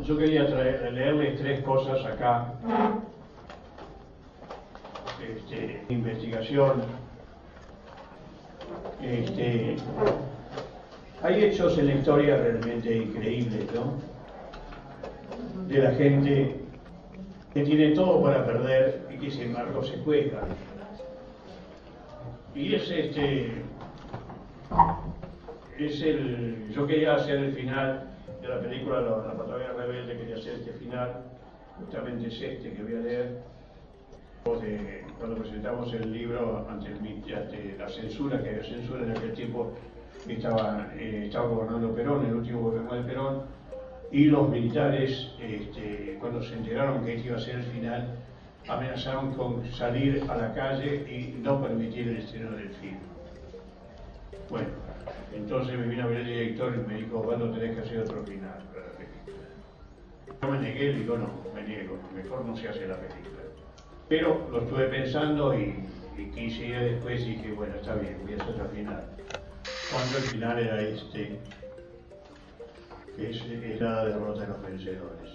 yo quería leerles tres cosas acá. Investigación. Hay hechos en la historia realmente increíbles, ¿no? De la gente que tiene todo para perder y que sin embargo se juega. Y yo quería hacer el final de la película La Patagonia Rebelde, quería hacer este final, justamente es este que voy a leer, cuando presentamos el libro ante la censura, que había censura en aquel tiempo, estaba gobernando Perón, el último gobierno de Perón, y los militares, cuando se enteraron que este iba a ser el final, amenazaron con salir a la calle y no permitir el estreno del film. Bueno, entonces me vino a ver el director y me dijo, ¿cuándo tenés que hacer otro final para la película? Yo me negué, digo, no, me niego, mejor no se hace la película. Pero lo estuve pensando y 15 días después dije, bueno, está bien, voy a hacer otro final. Cuando el final era que es la derrota de los vencedores.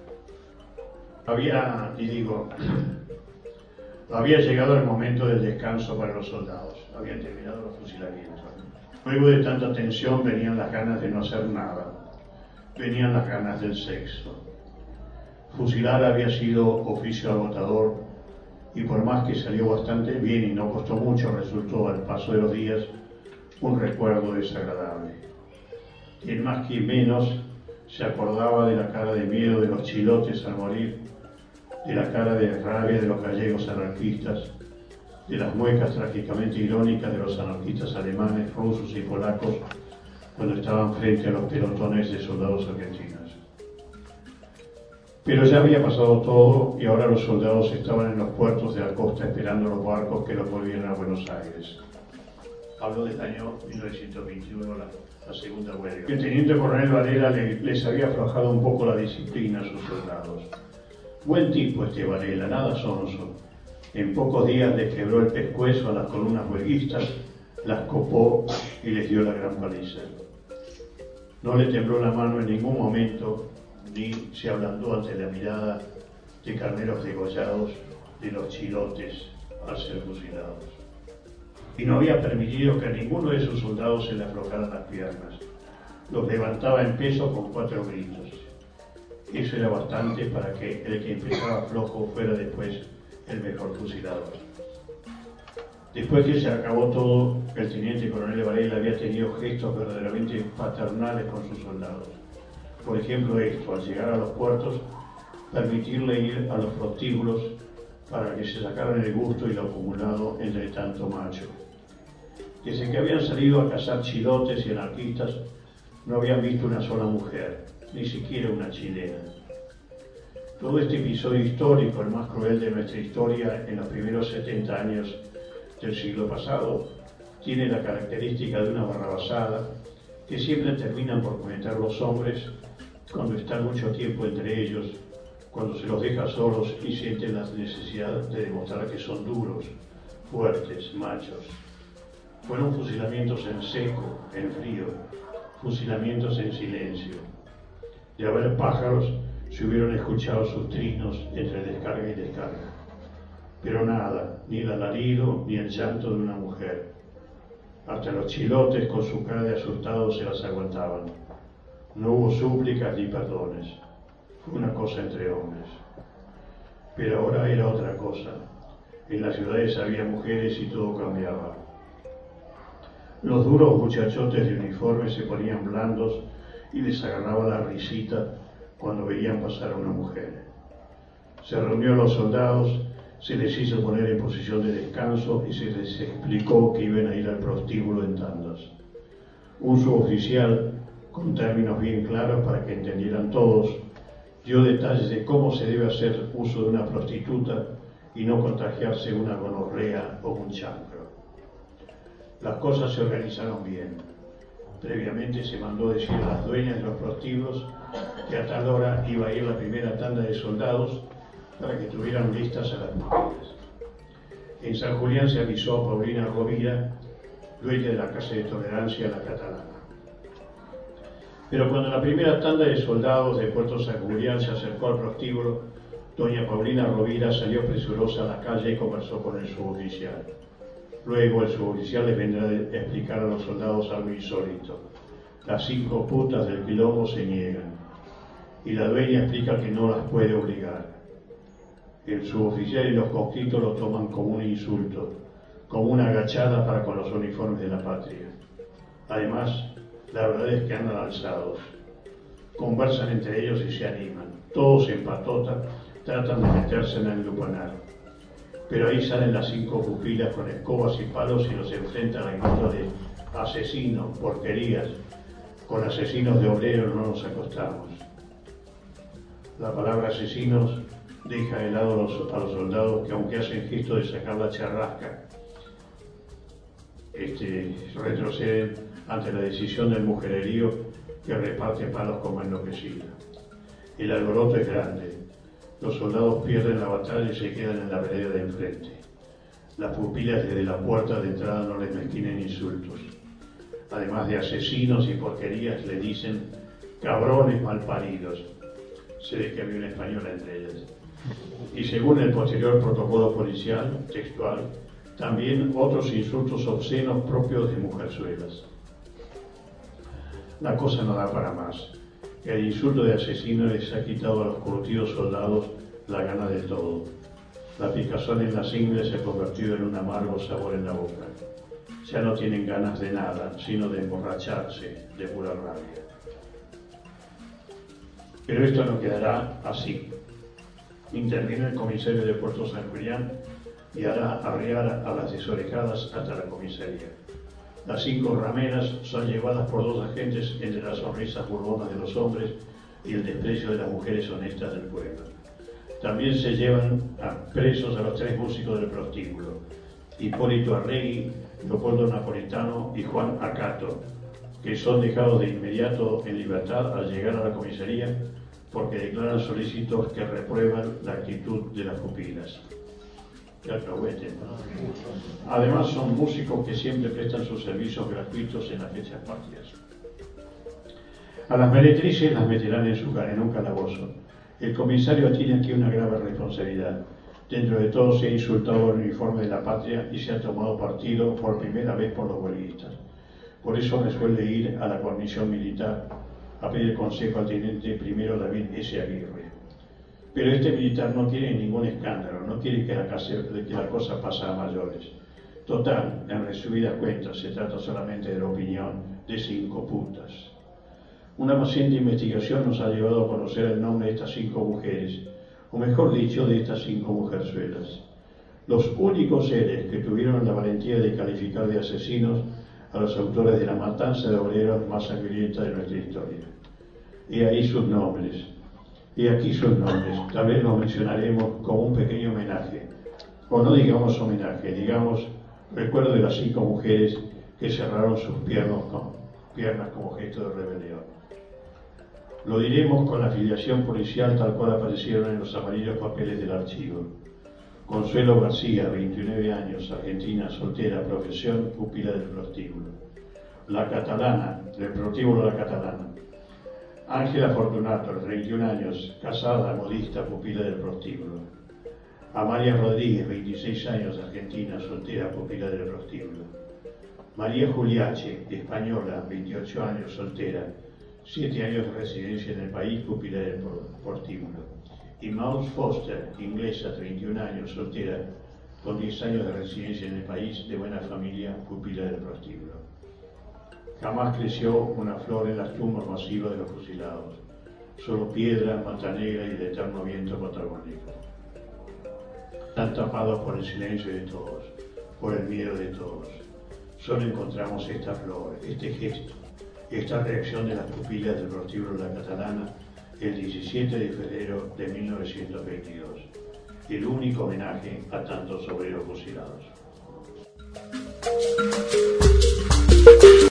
Había llegado el momento del descanso para los soldados, habían terminado los fusilamientos. Luego de tanta tensión venían las ganas de no hacer nada, venían las ganas del sexo. Fusilar había sido oficio agotador y por más que salió bastante bien y no costó mucho, resultó al paso de los días un recuerdo desagradable. Quien más que menos se acordaba de la cara de miedo de los chilotes al morir, de la cara de rabia de los gallegos anarquistas, de las muecas trágicamente irónicas de los anarquistas alemanes, rusos y polacos cuando estaban frente a los pelotones de soldados argentinos. Pero ya había pasado todo y ahora los soldados estaban en los puertos de la costa esperando los barcos que los volvieran a Buenos Aires. Hablo del año 1921, la segunda huelga. El teniente coronel Varela les había aflojado un poco la disciplina a sus soldados. Buen tipo este Varela, nada sonso. En pocos días les quebró el pescuezo a las columnas huelguistas, las copó y les dio la gran paliza. No le tembló la mano en ningún momento, ni se ablandó ante la mirada de carneros degollados de los chilotes al ser fusilados. Y no había permitido que a ninguno de sus soldados se le aflojaran las piernas. Los levantaba en peso con 4 gritos. Eso era bastante para que el que empezaba flojo fuera después el mejor fusilador. Después que se acabó todo, el teniente coronel Varela había tenido gestos verdaderamente paternales con sus soldados. Por ejemplo esto, al llegar a los puertos, permitirle ir a los prostíbulos para que se sacaran el gusto y lo acumulado entre tanto macho. Desde que habían salido a cazar chilotes y anarquistas, no habían visto una sola mujer, ni siquiera una chilena. Todo este episodio histórico, el más cruel de nuestra historia en los primeros 70 años del siglo pasado, tiene la característica de una barrabasada que siempre terminan por cometer los hombres cuando están mucho tiempo entre ellos, cuando se los deja solos y sienten la necesidad de demostrar que son duros, fuertes, machos. Fueron fusilamientos en seco, en frío, fusilamientos en silencio. De haber pájaros, se hubieran escuchado sus trinos entre descarga y descarga. Pero nada, ni el alarido ni el llanto de una mujer. Hasta los chilotes con su cara de asustados se las aguantaban. No hubo súplicas ni perdones. Fue una cosa entre hombres. Pero ahora era otra cosa. En las ciudades había mujeres y todo cambiaba. Los duros muchachotes de uniforme se ponían blandos y les agarraba la risita cuando veían pasar a una mujer. Se reunió a los soldados, se les hizo poner en posición de descanso y se les explicó que iban a ir al prostíbulo en tandas. Un suboficial, con términos bien claros para que entendieran todos, dio detalles de cómo se debe hacer uso de una prostituta y no contagiarse una gonorrea o un chancro. Las cosas se organizaron bien. Previamente se mandó decir a las dueñas de los prostíbulos que a tal hora iba a ir la primera tanda de soldados para que tuvieran listas a las mujeres. En San Julián se avisó a Paulina Rovira, dueña de la Casa de Tolerancia La Catalana. Pero cuando la primera tanda de soldados de Puerto San Julián se acercó al prostíbulo, doña Paulina Rovira salió presurosa a la calle y conversó con el suboficial. Luego el suboficial les vendrá a explicar a los soldados algo insólito. Las 5 putas del quilombo se niegan, y la dueña explica que no las puede obligar. El suboficial y los conscriptos lo toman como un insulto, como una agachada para con los uniformes de la patria. Además, la verdad es que andan alzados, conversan entre ellos y se animan. Todos en patota tratan de meterse en el lupanar. Pero ahí salen las 5 pupilas con escobas y palos y los enfrentan a grito de asesinos, porquerías. Con asesinos de obreros no nos acostamos. La palabra asesinos deja de lado a los soldados que, aunque hacen gesto de sacar la charrasca, retroceden ante la decisión del mujererío que reparte palos como enloquecido. El alboroto es grande. Los soldados pierden la batalla y se quedan en la vereda de enfrente. Las pupilas desde la puerta de entrada no les mezquinen insultos. Además de asesinos y porquerías, le dicen cabrones malparidos. Se ve que había una española entre ellas. Y según el posterior protocolo policial, textual, también otros insultos obscenos propios de mujerzuelas. La cosa no da para más. El insulto de asesino les ha quitado a los curtidos soldados la gana de todo. La picazón en las ingles se ha convertido en un amargo sabor en la boca. Ya no tienen ganas de nada, sino de emborracharse de pura rabia. Pero esto no quedará así. Interviene el comisario de Puerto San Julián y hará arrear a las desorejadas hasta la comisaría. Las 5 rameras son llevadas por 2 agentes entre las sonrisas burbonas de los hombres y el desprecio de las mujeres honestas del pueblo. También se llevan presos a los 3 músicos del prostíbulo, Hipólito Arregui, Leopoldo Napolitano y Juan Acato, que son dejados de inmediato en libertad al llegar a la comisaría porque declaran solícitos que reprueban la actitud de las pupilas. Además son músicos que siempre prestan sus servicios gratuitos en las fechas patrias. A las meretrices las meterán en un calabozo. El comisario tiene aquí una grave responsabilidad. Dentro de todo se ha insultado el uniforme de la patria y se ha tomado partido por primera vez por los huelguistas. Por eso resuelve ir a la guarnición militar a pedir consejo al teniente primero David S. Aguirre. Pero este militar no quiere ningún escándalo, no quiere que la cosa pase a mayores. Total, en resumidas cuentas, se trata solamente de la opinión de 5 putas. Una paciente investigación nos ha llevado a conocer el nombre de estas 5 mujeres, o mejor dicho, de estas 5 mujerzuelas. Los únicos seres que tuvieron la valentía de calificar de asesinos a los autores de la matanza de obreros más sangrienta de nuestra historia. Y ahí sus nombres. Y aquí sus nombres. Tal vez los mencionaremos como un pequeño homenaje. O no digamos homenaje, digamos recuerdo de las 5 mujeres que cerraron sus piernas como gesto de rebelión. Lo diremos con la filiación policial tal cual aparecieron en los amarillos papeles del archivo. Consuelo García, 29 años, argentina, soltera, profesión, pupila del prostíbulo. La Catalana, del prostíbulo La Catalana. Ángela Fortunato, 31 años, casada, modista, pupila del prostíbulo. Amalia Rodríguez, 26 años, argentina, soltera, pupila del prostíbulo. María Juliache, española, 28 años, soltera, 7 años de residencia en el país, pupila del prostíbulo. Y Maud Foster, inglesa, 31 años, soltera, con 10 años de residencia en el país, de buena familia, pupila del prostíbulo. Jamás creció una flor en las tumbas masivas de los fusilados, solo piedra, mata negra y el eterno viento patagónico. Están tapados por el silencio de todos, por el miedo de todos. Solo encontramos esta flor, este gesto, esta reacción de las pupilas del prostíbulo La Catalana el 17 de febrero de 1922, el único homenaje a tantos obreros fusilados.